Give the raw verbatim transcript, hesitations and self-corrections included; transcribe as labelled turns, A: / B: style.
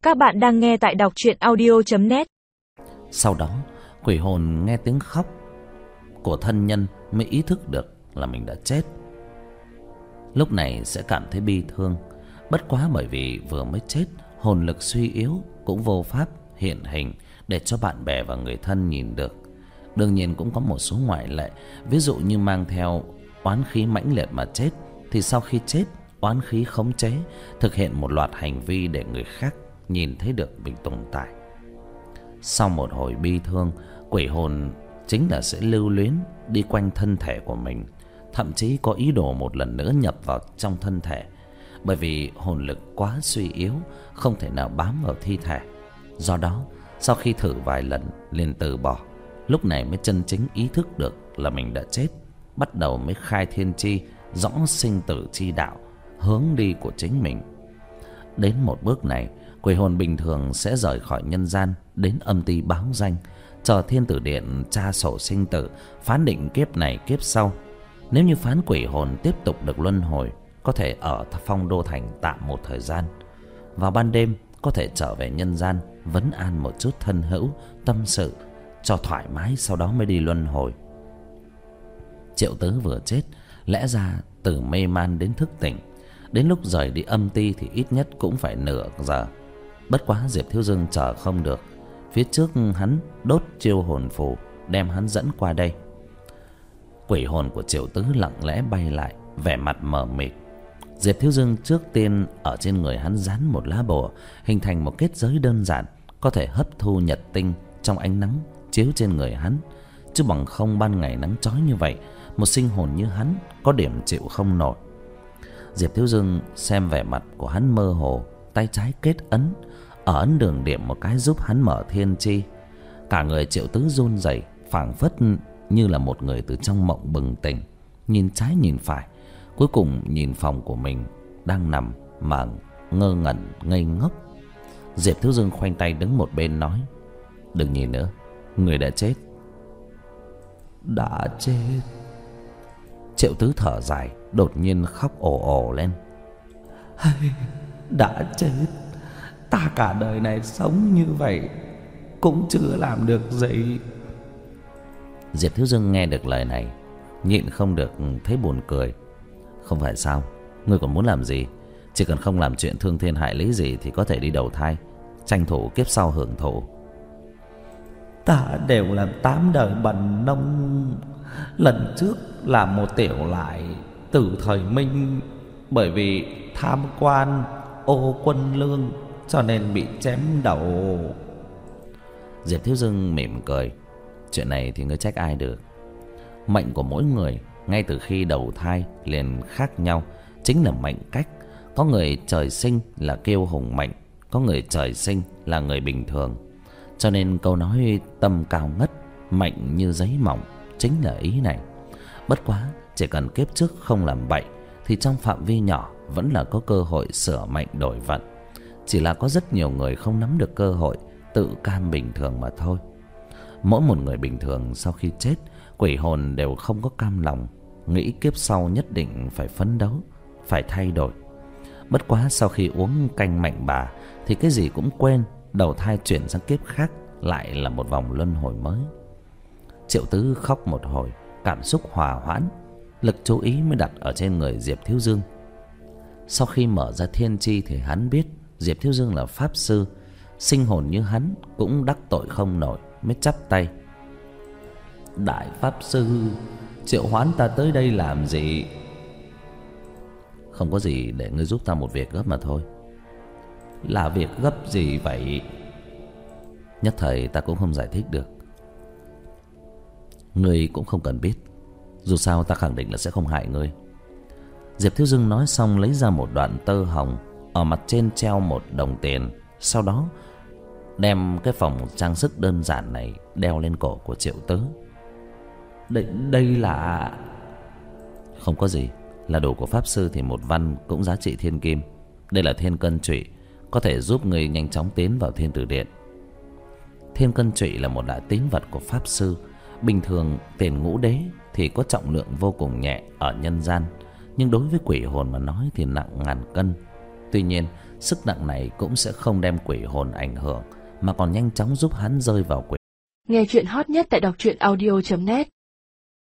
A: Các bạn đang nghe tại đọc truyện audio chấm net.
B: Sau đó, quỷ hồn nghe tiếng khóc của thân nhân mới ý thức được là mình đã chết. Lúc này sẽ cảm thấy bi thương, bất quá bởi vì vừa mới chết, hồn lực suy yếu, cũng vô pháp hiện hình để cho bạn bè và người thân nhìn được. Đương nhiên cũng có một số ngoại lệ, ví dụ như mang theo oán khí mãnh liệt mà chết, thì sau khi chết, oán khí khống chế, thực hiện một loạt hành vi để người khác nhìn thấy được mình tồn tại. Sau một hồi bi thương, quỷ hồn chính là sẽ lưu luyến đi quanh thân thể của mình, thậm chí có ý đồ một lần nữa nhập vào trong thân thể, bởi vì hồn lực quá suy yếu, không thể nào bám vào thi thể. Do đó, sau khi thử vài lần liền từ bỏ, lúc này mới chân chính ý thức được là mình đã chết, bắt đầu mới khai thiên chi, rõ sinh tử chi đạo, hướng đi của chính mình. Đến một bước này, quỷ hồn bình thường sẽ rời khỏi nhân gian, đến âm ty báo danh, chờ thiên tử điện tra sổ sinh tử, phán định kiếp này kiếp sau. Nếu như phán quỷ hồn tiếp tục được luân hồi, có thể ở Phong Đô Thành tạm một thời gian. Vào ban đêm có thể trở về nhân gian, vấn an một chút thân hữu, tâm sự cho thoải mái, sau đó mới đi luân hồi. Triệu Tứ vừa chết, lẽ ra từ mê man đến thức tỉnh, đến lúc rời đi âm ty thì ít nhất cũng phải nửa giờ. Bất quá Diệp Thiếu Dương chờ không được, phía trước hắn đốt chiêu hồn phù đem hắn dẫn qua đây. Quỷ hồn của Triệu Tứ lặng lẽ bay lại, vẻ mặt mờ mịt. Diệp Thiếu Dương trước tiên ở trên người hắn dán một lá bùa, hình thành một kết giới đơn giản, có thể hấp thu nhật tinh trong ánh nắng chiếu trên người hắn. Chứ bằng không ban ngày nắng chói như vậy, một sinh hồn như hắn có điểm chịu không nổi. Diệp Thiếu Dương xem vẻ mặt của hắn mơ hồ, tay trái kết ấn, ở ấn đường điểm một cái giúp hắn mở thiên chi. Cả người Triệu Tứ run rẩy, phảng phất như là một người từ trong mộng bừng tỉnh, nhìn trái nhìn phải, cuối cùng nhìn phòng của mình đang nằm mà ngơ ngẩn ngây ngốc. Diệp Thiếu Dương khoanh tay đứng một bên nói: "Đừng nhìn nữa, người đã chết." "Đã chết." Triệu Tứ thở dài, đột nhiên khóc ồ ồ lên. "Đã chết, ta cả đời này sống như vậy cũng chưa làm được gì." Diệp Thiếu Dương nghe được lời này, nhịn không được thấy buồn cười. "Không phải sao, ngươi còn muốn làm gì? Chỉ cần không làm chuyện thương thiên hại lý gì thì có thể đi đầu thai, tranh thủ kiếp sau hưởng thụ." "Ta đều làm tám đời bần nông. Lần trước làm một tiểu lại từ thời Minh, bởi vì tham quan ô quân lương cho nên bị chém đầu." Diệp Thiếu Dương mỉm cười. Chuyện này thì ngươi trách ai được. Mệnh của mỗi người ngay từ khi đầu thai liền khác nhau, chính là mệnh cách. Có người trời sinh là kiêu hùng mệnh, có người trời sinh là người bình thường. Cho nên câu nói tâm cao ngất, mệnh như giấy mỏng chính là ý này. Bất quá chỉ cần kiếp trước không làm bậy thì trong phạm vi nhỏ vẫn là có cơ hội sửa mệnh đổi vận. Chỉ là có rất nhiều người không nắm được cơ hội, tự cam bình thường mà thôi. Mỗi một người bình thường sau khi chết, quỷ hồn đều không có cam lòng, nghĩ kiếp sau nhất định phải phấn đấu, phải thay đổi. Bất quá sau khi uống canh mạnh bà thì cái gì cũng quên, đầu thai chuyển sang kiếp khác, lại là một vòng luân hồi mới. Triệu Tứ khóc một hồi, cảm xúc hòa hoãn, lực chú ý mới đặt ở trên người Diệp Thiếu Dương. Sau khi mở ra thiên chi thì hắn biết Diệp Thiếu Dương là pháp sư, sinh hồn như hắn cũng đắc tội không nổi, mới chắp tay: "Đại pháp sư, triệu hoán ta tới đây làm gì?" "Không có gì, để ngươi giúp ta một việc gấp mà thôi." "Là việc gấp gì vậy?" "Nhất thời ta cũng không giải thích được. Ngươi cũng không cần biết, dù sao ta khẳng định là sẽ không hại ngươi." Diệp Thiếu Dương nói xong lấy ra một đoạn tơ hồng, ở mặt trên treo một đồng tiền, sau đó đem cái vòng trang sức đơn giản này đeo lên cổ của Triệu Tứ. Đây, đây là... "Không có gì, là đồ của pháp sư thì một văn cũng giá trị thiên kim. Đây là thiên cân trụy, có thể giúp người nhanh chóng tiến vào thiên tử điện." Thiên cân trụy là một loại tín vật của pháp sư. Bình thường tiền ngũ đế thì có trọng lượng vô cùng nhẹ ở nhân gian, nhưng đối với quỷ hồn mà nói thì nặng ngàn cân. Tuy nhiên sức nặng này cũng sẽ không đem quỷ hồn ảnh hưởng, mà còn nhanh chóng giúp hắn rơi vào quỷ.
C: Nghe chuyện hot nhất tại đọc truyện audio chấm net.